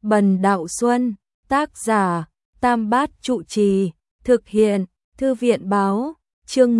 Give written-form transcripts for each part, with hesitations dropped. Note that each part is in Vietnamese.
Bần Đạo Xuân, tác giả, Tam Bát Trụ Trì, thực hiện, Thư viện báo, chương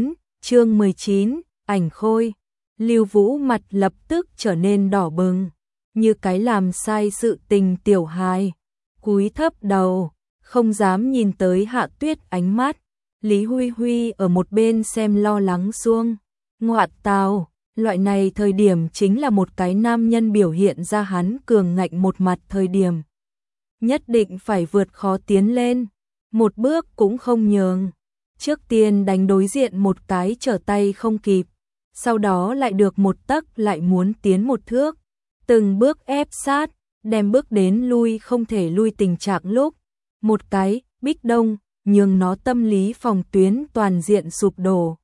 19, ảnh khôi. Lưu Vũ mặt lập tức trở nên đỏ bừng, như cái làm sai sự tình tiểu hài, cúi thấp đầu, không dám nhìn tới Hạ Tuyết ánh mắt. Lý Huy Huy ở một bên xem lo lắng xuông, ngoạ tào, loại này thời điểm chính là một cái nam nhân biểu hiện ra hắn cường ngạnh một mặt thời điểm. Nhất định phải vượt khó tiến lên, một bước cũng không nhường. Trước tiên đánh đối diện một cái trở tay không kịp, sau đó lại được một tấc lại muốn tiến một thước, từng bước ép sát, đem bước đến lui không thể lui tình trạng lúc. Một cái, bích đông, nhưng nó tâm lý phòng tuyến toàn diện sụp đổ.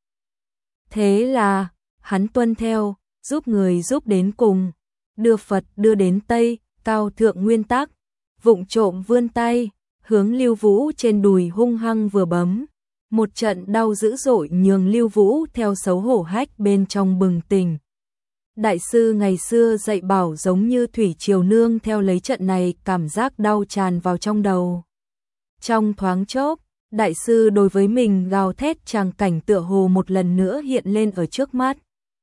Thế là, hắn tuân theo, giúp người giúp đến cùng, đưa Phật đưa đến Tây, cao thượng nguyên tắc, vụng trộm vươn tay, hướng Lưu Vũ trên đùi hung hăng vừa bấm. Một trận đau dữ dội nhường Lưu Vũ theo xấu hổ hách bên trong bừng tỉnh. Đại sư ngày xưa dạy bảo giống như thủy triều nương theo lấy trận này cảm giác đau tràn vào trong đầu. Trong thoáng chốc, đại sư đối với mình gào thét tràng cảnh tựa hồ một lần nữa hiện lên ở trước mắt.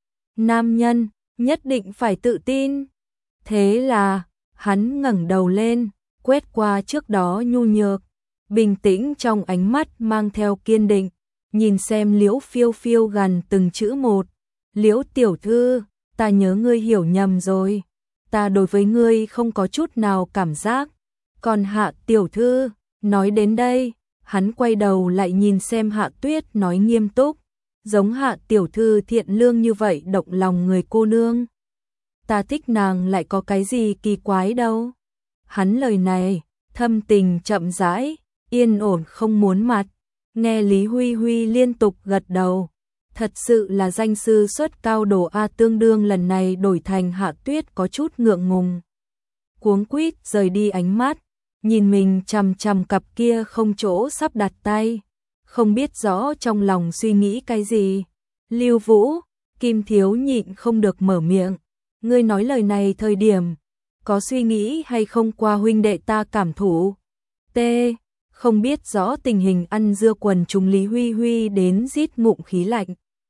Nam nhân, nhất định phải tự tin. Thế là, hắn ngẩng đầu lên, quét qua trước đó nhu nhược, bình tĩnh trong ánh mắt mang theo kiên định, nhìn xem Liễu Phiêu Phiêu gần từng chữ một. Liễu tiểu thư, ta nhớ ngươi hiểu nhầm rồi, ta đối với ngươi không có chút nào cảm giác. Còn Hạ tiểu thư, nói đến đây, hắn quay đầu lại nhìn xem Hạ Tuyết nói nghiêm túc, giống Hạ tiểu thư thiện lương như vậy động lòng người cô nương. Ta thích nàng lại có cái gì kỳ quái đâu. Hắn lời này, thâm tình chậm rãi, yên ổn không muốn mặt. Nghe Lý Huy Huy liên tục gật đầu. Thật sự là danh sư xuất cao đồ A, tương đương lần này đổi thành Hạ Tuyết có chút ngượng ngùng. Cuống quýt rời đi ánh mắt, nhìn mình chằm chằm cặp kia không chỗ sắp đặt tay, không biết rõ trong lòng suy nghĩ cái gì. Lưu Vũ, Kim Thiếu nhịn không được mở miệng. Ngươi nói lời này thời điểm, có suy nghĩ hay không qua huynh đệ ta cảm thụ? T. Không biết rõ tình hình ăn dưa quần chúng Lý Huy Huy đến rít ngụm khí lạnh.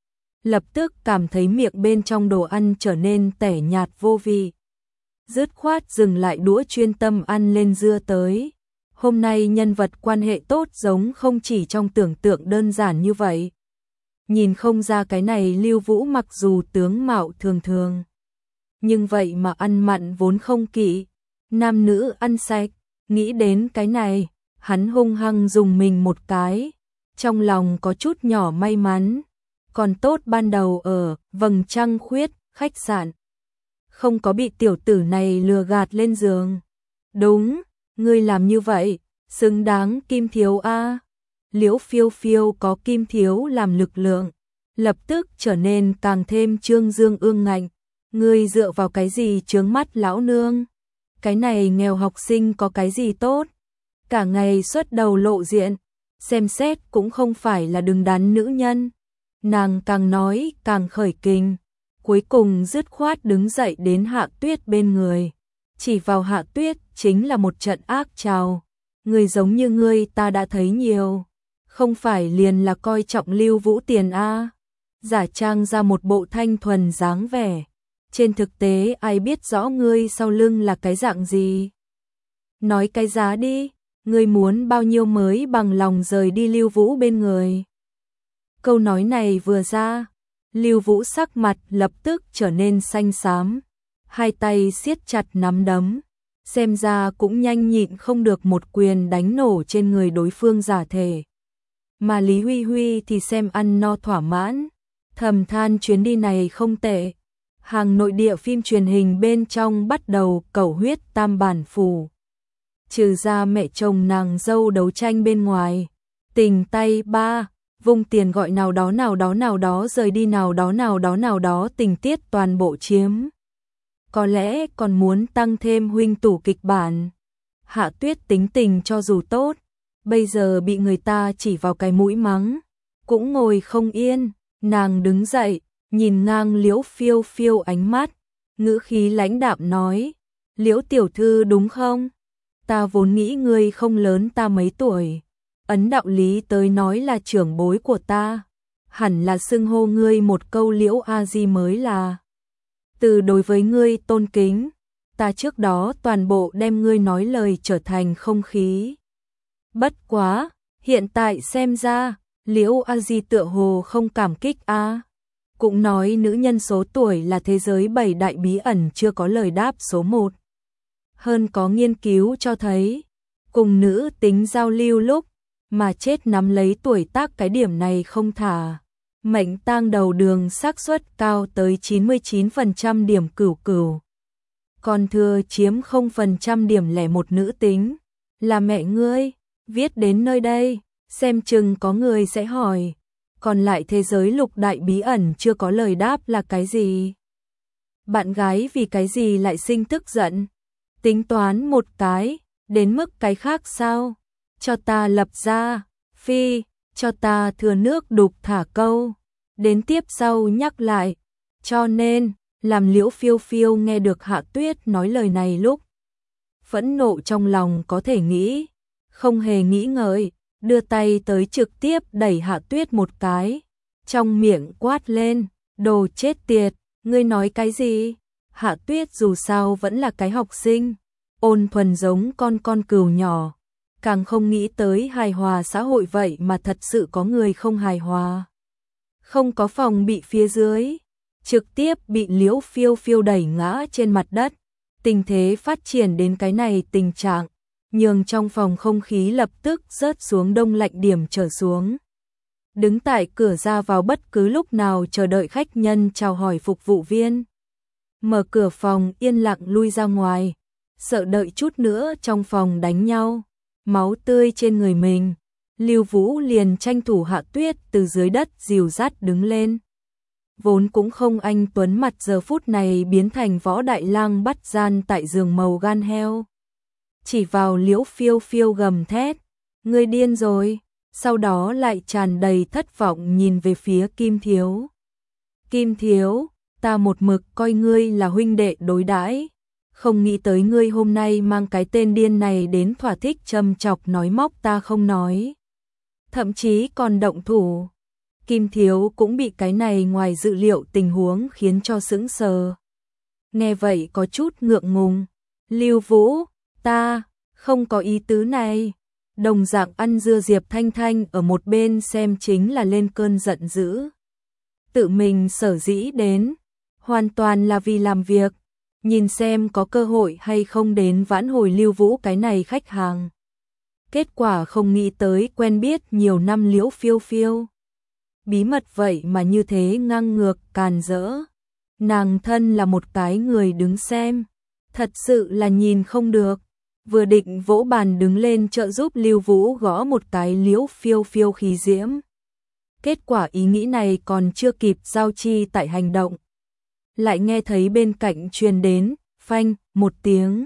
Lập tức cảm thấy miệng bên trong đồ ăn trở nên tẻ nhạt vô vị. Dứt khoát dừng lại đũa chuyên tâm ăn lên dưa tới. Hôm nay nhân vật quan hệ tốt giống không chỉ trong tưởng tượng đơn giản như vậy. Nhìn không ra cái này Lưu Vũ mặc dù tướng mạo thường thường, nhưng vậy mà ăn mặn vốn không kỵ, nam nữ ăn sạch. Nghĩ đến cái này, hắn hung hăng dùng mình một cái, trong lòng có chút nhỏ may mắn, còn tốt ban đầu ở Vầng Trăng Khuyết khách sạn không có bị tiểu tử này lừa gạt lên giường. Đúng, ngươi làm như vậy, xứng đáng Kim Thiếu a. Liễu Phiêu Phiêu có Kim Thiếu làm lực lượng, lập tức trở nên càng thêm trương dương ương ngạnh. Ngươi dựa vào cái gì chướng mắt lão nương? Cái này nghèo học sinh có cái gì tốt? Cả ngày xuất đầu lộ diện, xem xét cũng không phải là đứng đắn nữ nhân. Nàng càng nói càng khởi kình, cuối cùng dứt khoát đứng dậy đến Hạ Tuyết bên người, chỉ vào Hạ Tuyết chính là một trận ác chào. Người giống như ngươi ta đã thấy nhiều, không phải liền là coi trọng Lưu Vũ tiền a? Giả trang ra một bộ thanh thuần dáng vẻ, trên thực tế ai biết rõ ngươi sau lưng là cái dạng gì? Nói cái giá đi, ngươi muốn bao nhiêu mới bằng lòng rời đi Lưu Vũ bên người? Câu nói này vừa ra, Lưu Vũ sắc mặt lập tức trở nên xanh xám, hai tay siết chặt nắm đấm, xem ra cũng nhanh nhịn không được một quyền đánh nổ trên người đối phương giả thể. Mà Lý Huy Huy thì xem ăn no thỏa mãn, thầm than chuyến đi này không tệ. Hàng nội địa phim truyền hình bên trong bắt đầu cẩu huyết tam bản phủ. Trừ ra mẹ chồng nàng dâu đấu tranh bên ngoài, tình tay ba, vung tiền gọi nào đó rời đi nào đó tình tiết toàn bộ chiếm. Có lẽ còn muốn tăng thêm huynh tủ kịch bản. Hạ Tuyết tính tình cho dù tốt, bây giờ bị người ta chỉ vào cái mũi mắng, cũng ngồi không yên. Nàng đứng dậy, nhìn ngang Liễu Phiêu Phiêu ánh mắt, ngữ khí lãnh đạm nói, Liễu tiểu thư đúng không? Ta vốn nghĩ ngươi không lớn ta mấy tuổi. Ấn đạo lý tới nói là trưởng bối của ta. Hẳn là xưng hô ngươi một câu Liễu A Di mới là. Từ đối với ngươi tôn kính, ta trước đó toàn bộ đem ngươi nói lời trở thành không khí. Bất quá, hiện tại xem ra, Liễu A Di tựa hồ không cảm kích a. Cũng nói nữ nhân số tuổi là thế giới 7 đại bí ẩn chưa có lời đáp số 1. Hơn có nghiên cứu cho thấy, cùng nữ tính giao lưu lúc mà chết nắm lấy tuổi tác cái điểm này không thả. Mệnh tang đầu đường xác suất cao tới 99% điểm cửu cửu. Còn thừa chiếm 0% điểm lẻ một nữ tính. Là mẹ ngươi, viết đến nơi đây, xem chừng có người sẽ hỏi. Còn lại thế giới lục đại bí ẩn chưa có lời đáp là cái gì? Bạn gái vì cái gì lại sinh tức giận? Tính toán một cái, đến mức cái khác sao? Cho ta lập ra, phi, cho ta thừa nước đục thả câu. Đến tiếp sau nhắc lại, cho nên, làm Liễu Phiêu Phiêu nghe được Hạ Tuyết nói lời này lúc. Phẫn nộ trong lòng có thể nghĩ, không hề nghĩ ngợi, đưa tay tới trực tiếp đẩy Hạ Tuyết một cái. Trong miệng quát lên, đồ chết tiệt, ngươi nói cái gì? Hạ Tuyết dù sao vẫn là cái học sinh, ôn thuần giống con cừu nhỏ. Càng không nghĩ tới hài hòa xã hội vậy mà thật sự có người không hài hòa. Không có phòng bị phía dưới, trực tiếp bị Liễu Phiêu Phiêu đẩy ngã trên mặt đất. Tình thế phát triển đến cái này tình trạng, nhường trong phòng không khí lập tức rớt xuống đông lạnh điểm trở xuống. Đứng tại cửa ra vào bất cứ lúc nào chờ đợi khách nhân chào hỏi phục vụ viên. Mở cửa phòng yên lặng lui ra ngoài, sợ đợi chút nữa trong phòng đánh nhau, máu tươi trên người mình. Lưu Vũ liền tranh thủ Hạ Tuyết từ dưới đất dìu dắt đứng lên. Vốn cũng không anh tuấn mặt giờ phút này biến thành võ đại lang bắt gian tại giường màu gan heo. Chỉ vào Liễu Phiêu Phiêu gầm thét, ngươi điên rồi, sau đó lại tràn đầy thất vọng nhìn về phía Kim Thiếu. Kim Thiếu, ta một mực coi ngươi là huynh đệ đối đãi, không nghĩ tới ngươi hôm nay mang cái tên điên này đến thỏa thích châm chọc nói móc ta không nói. Thậm chí còn động thủ. Kim Thiếu cũng bị cái này ngoài dự liệu tình huống khiến cho sững sờ. Nghe vậy có chút ngượng ngùng. Lưu Vũ, ta không có ý tứ này. Đồng dạng ăn dưa Diệp Thanh Thanh ở một bên xem chính là lên cơn giận dữ. Tự mình sở dĩ đến, hoàn toàn là vì làm việc, nhìn xem có cơ hội hay không đến vãn hồi Lưu Vũ cái này khách hàng. Kết quả không nghĩ tới quen biết nhiều năm Liễu Phiêu Phiêu. Bí mật vậy mà như thế ngang ngược càn rỡ. Nàng thân là một cái người đứng xem, thật sự là nhìn không được. Vừa định vỗ bàn đứng lên trợ giúp Lưu Vũ gõ một cái Liễu Phiêu Phiêu khí diễm. Kết quả ý nghĩ này còn chưa kịp giao chi tại hành động. Lại nghe thấy bên cạnh truyền đến, phanh, một tiếng.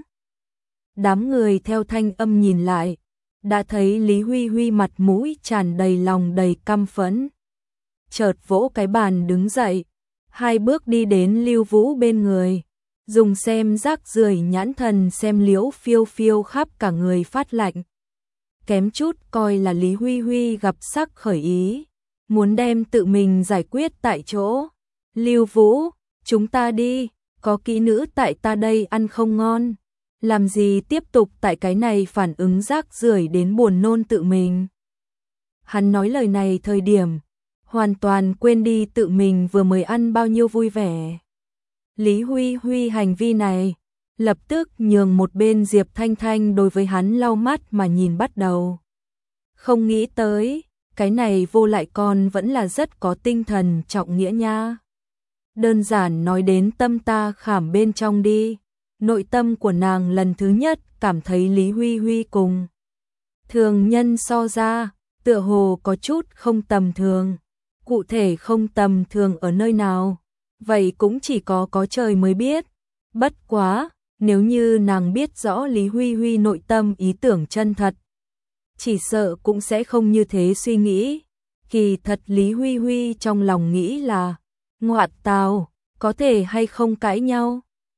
Đám người theo thanh âm nhìn lại, đã thấy Lý Huy Huy mặt mũi tràn đầy lòng đầy căm phẫn. Chợt vỗ cái bàn đứng dậy, 2 bước đi đến Lưu Vũ bên người, dùng xem rác rưởi nhãn thần xem Liễu Phiêu Phiêu khắp cả người phát lạnh. Kém chút coi là Lý Huy Huy gặp sắc khởi ý, muốn đem tự mình giải quyết tại chỗ. Lưu Vũ, chúng ta đi, có kỹ nữ tại ta đây ăn không ngon. Làm gì tiếp tục tại cái này phản ứng rác rưởi đến buồn nôn tự mình. Hắn nói lời này thời điểm, hoàn toàn quên đi tự mình vừa mới ăn bao nhiêu vui vẻ. Lý Huy Huy hành vi này, lập tức nhường một bên Diệp Thanh Thanh đối với hắn lau mắt mà nhìn bắt đầu. Không nghĩ tới, cái này vô lại con vẫn là rất có tinh thần trọng nghĩa nha. Đơn giản nói đến tâm ta khảm bên trong đi. Nội tâm của nàng lần thứ nhất cảm thấy Lý Huy Huy cùng thường nhân so ra, tựa hồ có chút không tầm thường. Cụ thể không tầm thường ở nơi nào, vậy cũng chỉ có trời mới biết. Bất quá, nếu như nàng biết rõ Lý Huy Huy nội tâm ý tưởng chân thật, chỉ sợ cũng sẽ không như thế suy nghĩ. Kỳ thật Lý Huy Huy trong lòng nghĩ là, ngoạn tào, có thể hay không cãi nhau.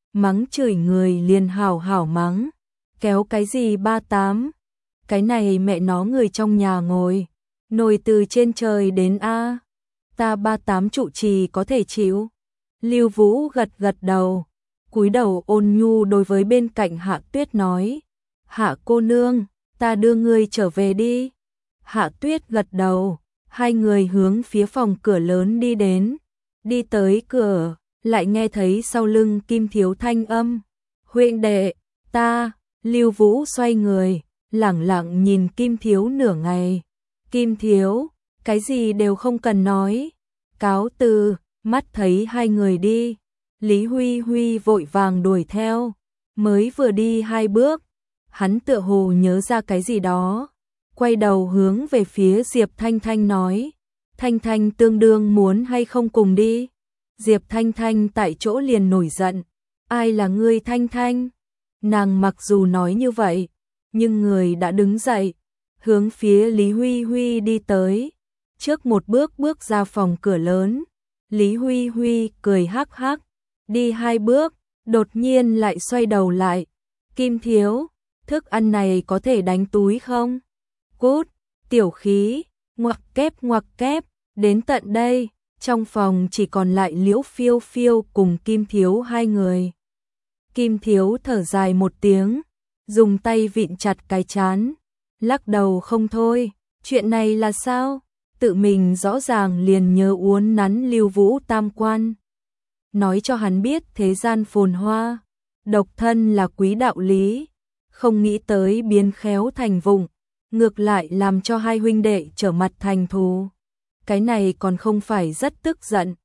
mắng chửi người liền hảo hảo mắng, kéo cái gì 38, cái này mẹ nó người trong nhà ngồi, nồi từ trên trời đến a, ta 38 trụ trì có thể chịu. Lưu Vũ gật gật đầu, cúi đầu ôn nhu đối với bên cạnh Hạ Tuyết nói, Hạ cô nương, ta đưa ngươi trở về đi. Hạ Tuyết gật đầu, hai người hướng phía phòng cửa lớn đi đến, đi tới cửa, lại nghe thấy sau lưng Kim Thiếu thanh âm, huynh đệ, ta. Lưu Vũ xoay người, lẳng lặng nhìn Kim Thiếu nửa ngày. Kim Thiếu, cái gì đều không cần nói, cáo từ. Mắt thấy hai người đi, Lý Huy Huy vội vàng đuổi theo, mới vừa đi 2 bước, hắn tựa hồ nhớ ra cái gì đó, quay đầu hướng về phía Diệp Thanh Thanh nói, Thanh Thanh tương đương muốn hay không cùng đi. Diệp Thanh Thanh tại chỗ liền nổi giận, ai là ngươi Thanh Thanh? Nàng mặc dù nói như vậy, nhưng người đã đứng dậy, hướng phía Lý Huy Huy đi tới, trước một bước bước ra phòng cửa lớn. Lý Huy Huy cười hắc hắc, đi 2 bước, đột nhiên lại xoay đầu lại. Kim Thiếu, thức ăn này có thể đánh túi không? Cút, tiểu khí, ngoặc kép, đến tận đây, trong phòng chỉ còn lại Liễu Phiêu Phiêu cùng Kim Thiếu hai người. Kim Thiếu thở dài một tiếng, dùng tay vịn chặt cái trán, lắc đầu không thôi, chuyện này là sao? Tự mình rõ ràng liền nhớ uốn nắn Lưu Vũ tam quan, nói cho hắn biết thế gian phồn hoa, độc thân là quý đạo lý, không nghĩ tới biến khéo thành vụng, ngược lại làm cho hai huynh đệ trở mặt thành thù. Cái này còn không phải rất tức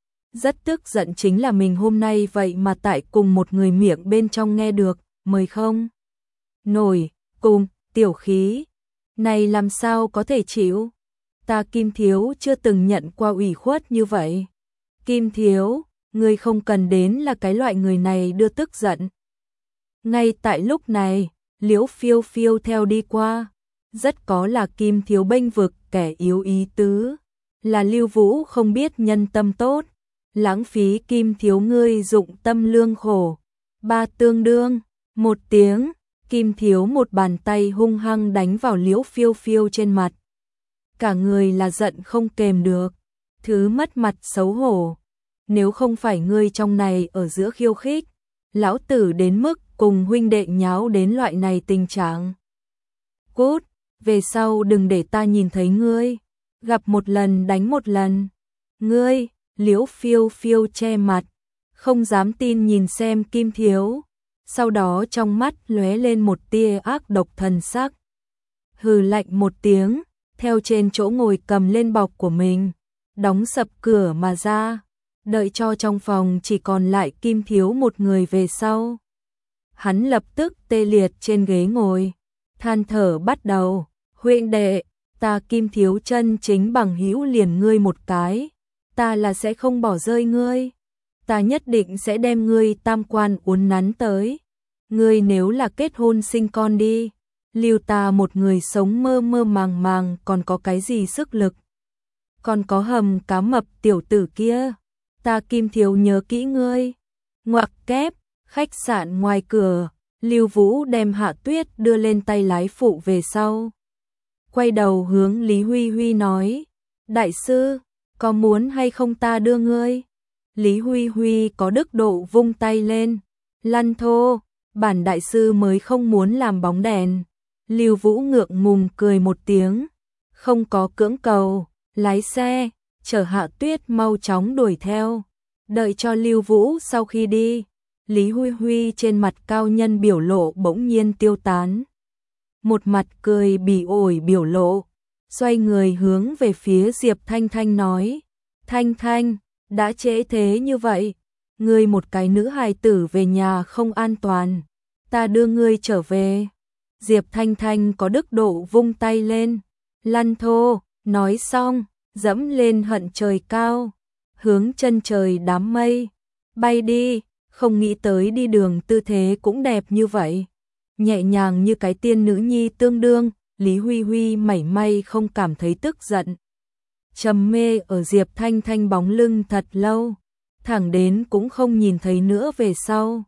giận chính là mình hôm nay vậy mà tại cùng một người miệng bên trong nghe được, mời không? Nổi, cùng, tiểu khí, này làm sao có thể chịu? Ta Kim Thiếu chưa từng nhận qua ủy khuất như vậy. Kim Thiếu, ngươi không cần đến là cái loại người này đưa tức giận. Ngay tại lúc này, Liễu Phiêu Phiêu theo đi qua, rất có là Kim Thiếu bênh vực kẻ yếu ý tứ, là Lưu Vũ không biết nhân tâm tốt, lãng phí Kim Thiếu ngươi dụng tâm lương khổ. Ba tương đương, một tiếng, Kim Thiếu một bàn tay hung hăng đánh vào Liễu Phiêu Phiêu trên mặt. Cả người là giận không kềm được, thứ mất mặt xấu hổ. Nếu không phải ngươi trong này ở giữa khiêu khích, lão tử đến mức cùng huynh đệ nháo đến loại này tình trạng. Cút, về sau đừng để ta nhìn thấy ngươi, gặp một lần đánh một lần. Ngươi, Liễu Phiêu Phiêu che mặt, không dám tin nhìn xem Kim Thiếu, sau đó trong mắt lóe lên một tia ác độc thần sắc. Hừ lạnh một tiếng, theo trên chỗ ngồi cầm lên bọc của mình, đóng sập cửa mà ra, đợi cho trong phòng chỉ còn lại Kim Thiếu một người về sau. Hắn lập tức tê liệt trên ghế ngồi, than thở bắt đầu, huynh đệ, ta Kim Thiếu chân chính bằng hữu liền ngươi một cái, ta là sẽ không bỏ rơi ngươi, ta nhất định sẽ đem ngươi tam quan uốn nắn tới, ngươi nếu là kết hôn sinh con đi, lưu ta một người sống mơ mơ màng màng còn có cái gì sức lực, còn có hầm cá mập tiểu tử kia, ta Kim Thiếu nhớ kỹ ngươi. Ngoặc kép, khách sạn ngoài cửa, Lưu Vũ đem Hạ Tuyết đưa lên tay lái phụ về sau. Quay đầu hướng Lý Huy Huy nói, đại sư, có muốn hay không ta đưa ngươi? Lý Huy Huy có đức độ vung tay lên, lăn thô, bản đại sư mới không muốn làm bóng đèn. Lưu Vũ ngượng ngùng cười một tiếng, không có cưỡng cầu, lái xe, chở Hạ Tuyết mau chóng đuổi theo. Đợi cho Lưu Vũ sau khi đi, Lý Huy Huy trên mặt cao nhân biểu lộ bỗng nhiên tiêu tán. Một mặt cười bỉ ổi biểu lộ, xoay người hướng về phía Diệp Thanh Thanh nói, Thanh Thanh, đã trễ thế như vậy, ngươi một cái nữ hài tử về nhà không an toàn, ta đưa ngươi trở về. Diệp Thanh Thanh có đức độ vung tay lên, lăn thô, nói xong, dẫm lên hận trời cao, hướng chân trời đám mây, bay đi, không nghĩ tới đi đường tư thế cũng đẹp như vậy, nhẹ nhàng như cái tiên nữ nhi tương đương. Lý Huy Huy mảy may không cảm thấy tức giận, trầm mê ở Diệp Thanh Thanh bóng lưng thật lâu, thẳng đến cũng không nhìn thấy nữa về sau.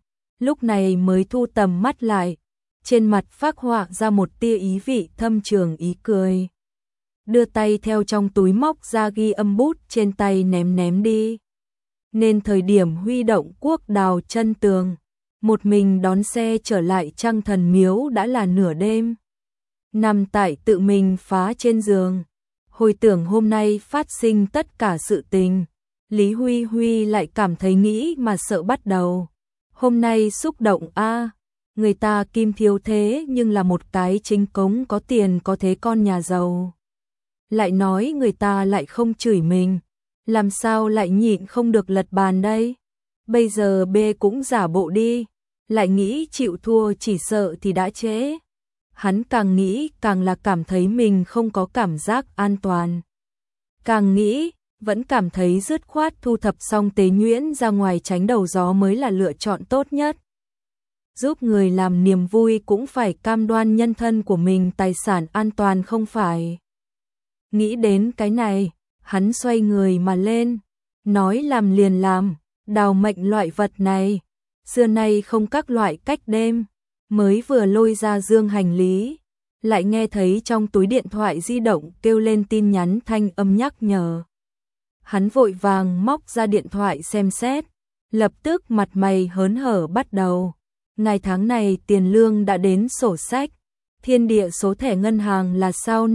lúc này mới thu tầm mắt lại, trên mặt phác họa ra một tia ý vị thâm trường ý cười. Đưa tay theo trong túi móc ra ghi âm bút trên tay ném đi. Nên thời điểm huy động cuốc đào chân tường, một mình đón xe trở lại Trăng Thần Miếu đã là nửa đêm. Nằm tại tự mình phá trên giường, hồi tưởng hôm nay phát sinh tất cả sự tình, Lý Huy Huy lại cảm thấy nghĩ mà sợ bắt đầu. Hôm nay xúc động a, người ta Kim Thiếu thế nhưng là một cái chính cống có tiền có thế con nhà giàu. Lại nói người ta lại không chửi mình, làm sao lại nhịn không được lật bàn đây? Bây giờ B cũng giả bộ đi, lại nghĩ chịu thua chỉ sợ thì đã trễ. Hắn càng nghĩ càng là cảm thấy mình không có cảm giác an toàn. Càng nghĩ, vẫn cảm thấy dứt khoát thu thập xong Tế Nhuyễn ra ngoài tránh đầu gió mới là lựa chọn tốt nhất. Giúp người làm niềm vui cũng phải cam đoan nhân thân của mình tài sản an toàn không phải. Nghĩ đến cái này, hắn xoay người mà lên, nói làm liền làm, đào mệnh loại vật này, xưa nay không các loại cách đêm, mới vừa lôi ra dương hành lý, lại nghe thấy trong túi điện thoại di động kêu lên tin nhắn thanh âm nhắc nhở. Hắn vội vàng móc ra điện thoại xem xét, lập tức mặt mày hớn hở bắt đầu. Ngày tháng này tiền lương đã đến sổ sách, thiên địa số thẻ ngân hàng là sao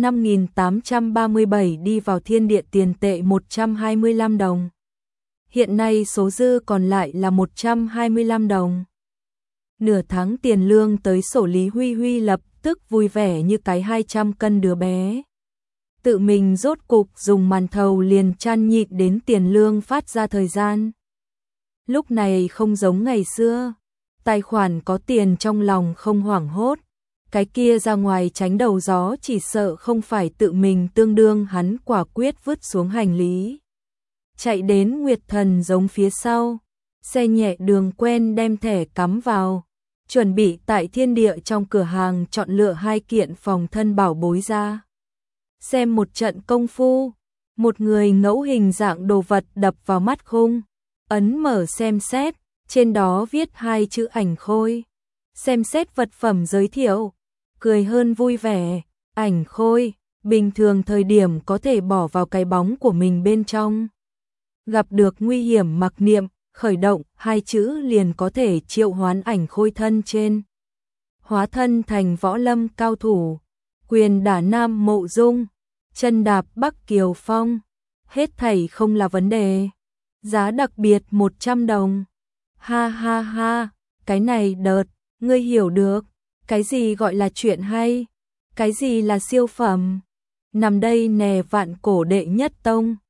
5.837 đi vào thiên địa tiền tệ 125 đồng. Hiện nay số dư còn lại là 125 đồng. Nửa tháng tiền lương tới sổ, Lý Huy Huy lập tức vui vẻ như cái 200 cân đứa bé. Tự mình rốt cục dùng màn thầu liền chan nhịn đến tiền lương phát ra thời gian. Lúc này không giống ngày xưa, tài khoản có tiền trong lòng không hoảng hốt, cái kia ra ngoài tránh đầu gió chỉ sợ không phải tự mình tương đương, hắn quả quyết vứt xuống hành lý. Chạy đến Nguyệt Thần giống phía sau, xe nhẹ đường quen đem thẻ cắm vào, chuẩn bị tại thiên địa trong cửa hàng chọn lựa 2 kiện phòng thân bảo bối ra. Xem một trận công phu, một người ngẫu hình dạng đồ vật đập vào mắt khung, ấn mở xem xét, trên đó viết 2 chữ Ảnh Khôi. Xem xét vật phẩm giới thiệu, cười hơn vui vẻ, Ảnh Khôi, bình thường thời điểm có thể bỏ vào cái bóng của mình bên trong. Gặp được nguy hiểm mặc niệm, khởi động 2 chữ liền có thể triệu hoán Ảnh Khôi thân trên. Hóa thân thành võ lâm cao thủ, quyền đả Nam Mộ Dung, chân đạp Bắc Kiều Phong, hết thảy không là vấn đề. Giá đặc biệt 100 đồng. Ha ha ha, cái này đợt, ngươi hiểu được, cái gì gọi là chuyện hay, cái gì là siêu phẩm. Nằm đây nè, Vạn Cổ đệ nhất tông.